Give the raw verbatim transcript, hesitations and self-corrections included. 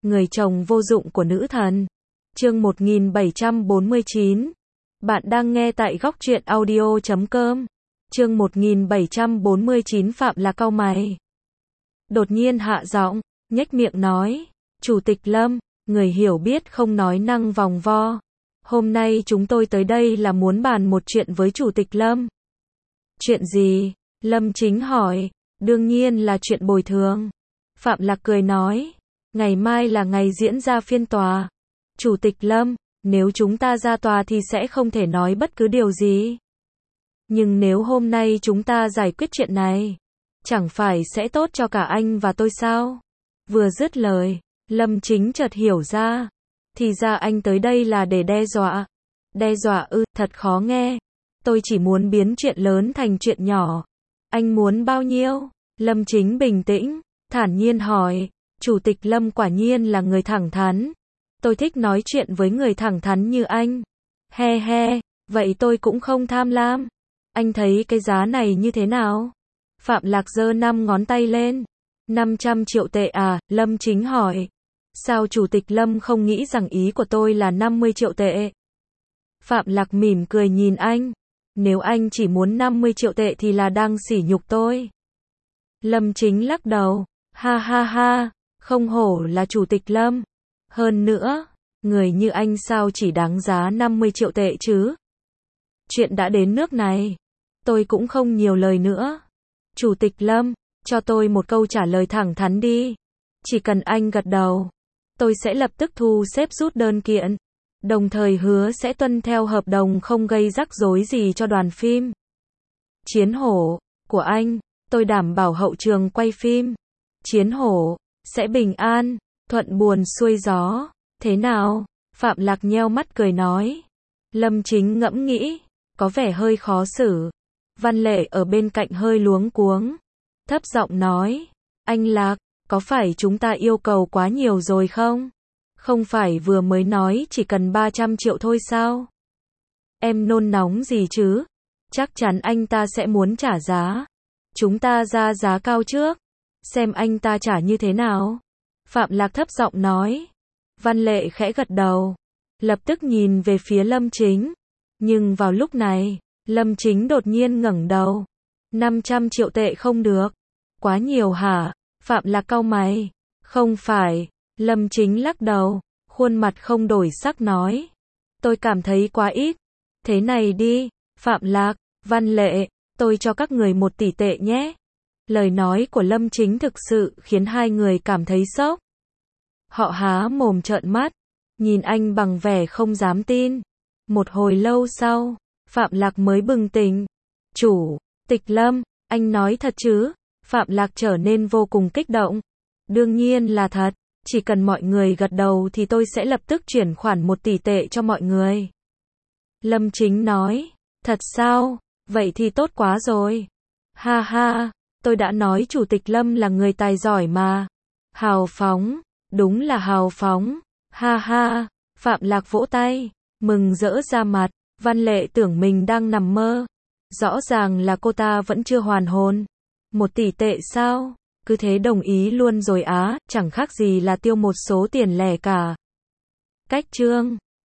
người chồng vô dụng của nữ thần. Chương một nghìn bảy trăm bốn mươi chín. Bạn đang nghe tại góc truyện audio chấm com. Chương một nghìn bảy trăm bốn mươi chín. Phạm Lạc cau mày. Đột nhiên hạ giọng, nhếch miệng nói, Chủ tịch Lâm, người hiểu biết không nói năng vòng vo. Hôm nay chúng tôi tới đây là muốn bàn một chuyện với Chủ tịch Lâm. Chuyện gì? Lâm Chính hỏi. Đương nhiên là chuyện bồi thường. Phạm Lạc cười nói, ngày mai là ngày diễn ra phiên tòa. Chủ tịch Lâm, nếu chúng ta ra tòa thì sẽ không thể nói bất cứ điều gì. Nhưng nếu hôm nay chúng ta giải quyết chuyện này, chẳng phải sẽ tốt cho cả anh và tôi sao? Vừa dứt lời, Lâm Chính chợt hiểu ra. Thì ra anh tới đây là để đe dọa. Đe dọa ư, thật khó nghe. Tôi chỉ muốn biến chuyện lớn thành chuyện nhỏ. Anh muốn bao nhiêu? Lâm Chính bình tĩnh, thản nhiên hỏi. Chủ tịch Lâm quả nhiên là người thẳng thắn. Tôi thích nói chuyện với người thẳng thắn như anh. He he, vậy tôi cũng không tham lam. Anh thấy cái giá này như thế nào? Phạm Lạc giơ năm ngón tay lên. năm trăm triệu tệ à? Lâm Chính hỏi. Sao Chủ tịch Lâm không nghĩ rằng ý của tôi là năm mươi triệu tệ? Phạm Lạc mỉm cười nhìn anh. Nếu anh chỉ muốn năm mươi triệu tệ thì là đang sỉ nhục tôi. Lâm Chính lắc đầu. Ha ha ha, không hổ là Chủ tịch Lâm. Hơn nữa, người như anh sao chỉ đáng giá năm mươi triệu tệ chứ? Chuyện đã đến nước này, tôi cũng không nhiều lời nữa. Chủ tịch Lâm, cho tôi một câu trả lời thẳng thắn đi. Chỉ cần anh gật đầu, tôi sẽ lập tức thu xếp rút đơn kiện. Đồng thời hứa sẽ tuân theo hợp đồng không gây rắc rối gì cho đoàn phim. Chiến hổ của anh, tôi đảm bảo hậu trường quay phim. Chiến hổ sẽ bình an, thuận buồm xuôi gió. Thế nào? Phạm Lạc nheo mắt cười nói. Lâm Chính ngẫm nghĩ, có vẻ hơi khó xử. Văn Lệ ở bên cạnh hơi luống cuống, thấp giọng nói, anh Lạc, có phải chúng ta yêu cầu quá nhiều rồi không? Không phải vừa mới nói chỉ cần ba trăm triệu thôi sao? Em nôn nóng gì chứ? Chắc chắn anh ta sẽ muốn trả giá. Chúng ta ra giá cao trước, xem anh ta trả như thế nào. Phạm Lạc thấp giọng nói. Văn Lệ khẽ gật đầu, lập tức nhìn về phía Lâm Chính. Nhưng vào lúc này, Lâm Chính đột nhiên ngẩng đầu. năm trăm triệu tệ không được. Quá nhiều hả? Phạm Lạc cau mày. Không phải. Lâm Chính lắc đầu, khuôn mặt không đổi sắc nói. Tôi cảm thấy quá ít. Thế này đi, Phạm Lạc, Văn Lệ, tôi cho các người một tỷ tệ nhé. Lời nói của Lâm Chính thực sự khiến hai người cảm thấy sốc. Họ há mồm trợn mắt, nhìn anh bằng vẻ không dám tin. Một hồi lâu sau, Phạm Lạc mới bừng tỉnh. Chủ tịch Lâm, anh nói thật chứ? Phạm Lạc trở nên vô cùng kích động. Đương nhiên là thật, chỉ cần mọi người gật đầu thì tôi sẽ lập tức chuyển khoản một tỷ tệ cho mọi người. Lâm Chính nói, thật sao? Vậy thì tốt quá rồi. Ha ha, tôi đã nói Chủ tịch Lâm là người tài giỏi mà. Hào phóng, đúng là hào phóng. Ha ha, Phạm Lạc vỗ tay, mừng rỡ ra mặt. Văn Lệ tưởng mình đang nằm mơ. Rõ ràng là cô ta vẫn chưa hoàn hồn. Một tỷ tệ sao? Cứ thế đồng ý luôn rồi á, chẳng khác gì là tiêu một số tiền lẻ cả. Cách chương